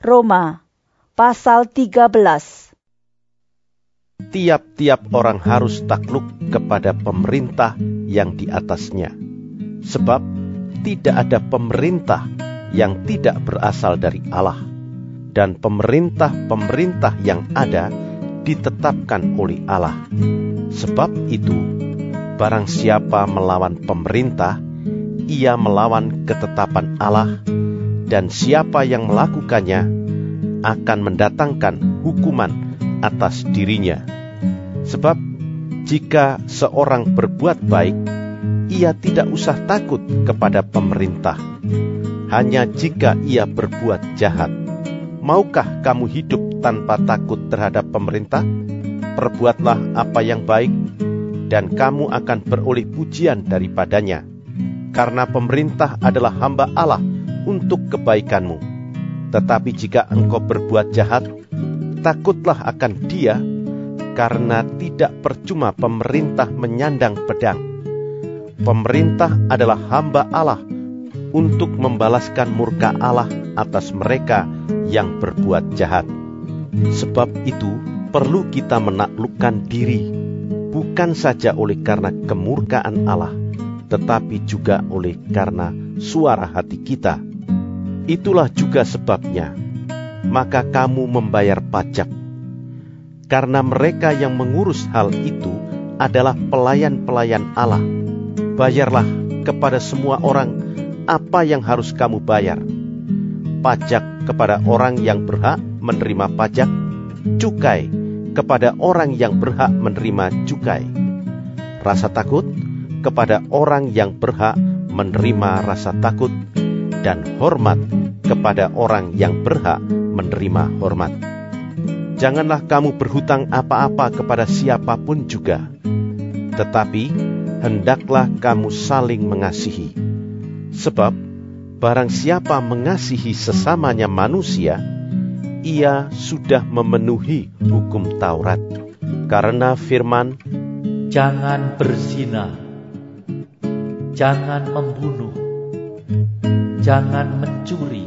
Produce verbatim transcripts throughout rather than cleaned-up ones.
Roma pasal tiga belas. Tiap-tiap orang harus takluk kepada pemerintah yang di atasnya, sebab tidak ada pemerintah yang tidak berasal dari Allah, dan pemerintah-pemerintah yang ada ditetapkan oleh Allah. Sebab itu, barang siapa melawan pemerintah, ia melawan ketetapan Allah, dan siapa yang melakukannya akan mendatangkan hukuman atas dirinya. Sebab jika seorang berbuat baik, ia tidak usah takut kepada pemerintah. Hanya jika ia berbuat jahat. Maukah kamu hidup tanpa takut terhadap pemerintah? Perbuatlah apa yang baik, dan kamu akan beroleh pujian daripadanya. Karena pemerintah adalah hamba Allah untuk kebaikanmu. Tetapi jika engkau berbuat jahat, takutlah akan dia, karena tidak percuma pemerintah menyandang pedang. Pemerintah adalah hamba Allah untuk membalaskan murka Allah atas mereka yang berbuat jahat. Sebab itu perlu kita menaklukkan diri, bukan saja oleh karena kemurkaan Allah, tetapi juga oleh karena suara hati kita. Itulah juga sebabnya, maka kamu membayar pajak. Karena mereka yang mengurus hal itu adalah pelayan-pelayan Allah. Bayarlah kepada semua orang apa yang harus kamu bayar. Pajak kepada orang yang berhak menerima pajak, cukai kepada orang yang berhak menerima cukai, rasa takut kepada orang yang berhak menerima rasa takut, dan hormat kepada orang yang berhak menerima hormat. Janganlah kamu berhutang apa-apa kepada siapapun juga, tetapi hendaklah kamu saling mengasihi. Sebab barang siapa mengasihi sesamanya manusia, ia sudah memenuhi hukum Taurat. Karena firman, jangan berzina, jangan membunuh, jangan mencuri,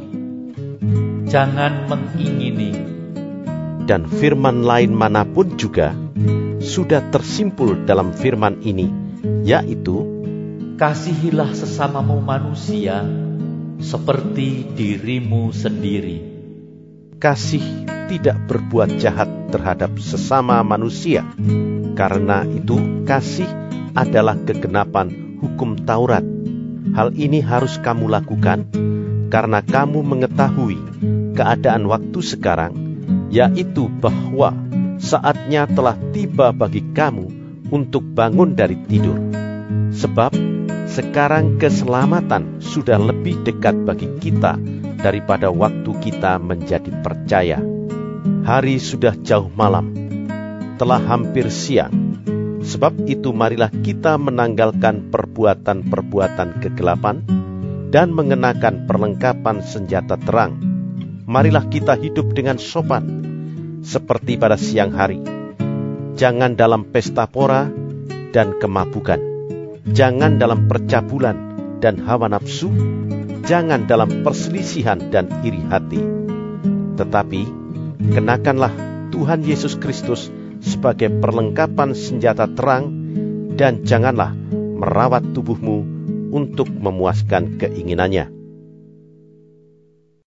jangan mengingini, dan firman lain manapun juga sudah tersimpul dalam firman ini, yaitu, kasihilah sesamamu manusia seperti dirimu sendiri. Kasih tidak berbuat jahat terhadap sesama manusia. Karena itu kasih adalah kegenapan hukum Taurat. Hal ini harus kamu lakukan karena kamu mengetahui keadaan waktu sekarang, yaitu bahwa saatnya telah tiba bagi kamu untuk bangun dari tidur. Sebab sekarang keselamatan sudah lebih dekat bagi kita daripada waktu kita menjadi percaya. Hari sudah jauh malam, telah hampir siang. Sebab itu marilah kita menanggalkan perbuatan-perbuatan kegelapan dan mengenakan perlengkapan senjata terang. Marilah kita hidup dengan sopan, seperti pada siang hari. Jangan dalam pesta pora dan kemabukan. Jangan dalam percabulan dan hawa nafsu. Jangan dalam perselisihan dan iri hati. Tetapi kenakanlah Tuhan Yesus Kristus sebagai perlengkapan senjata terang, dan janganlah merawat tubuhmu untuk memuaskan keinginannya.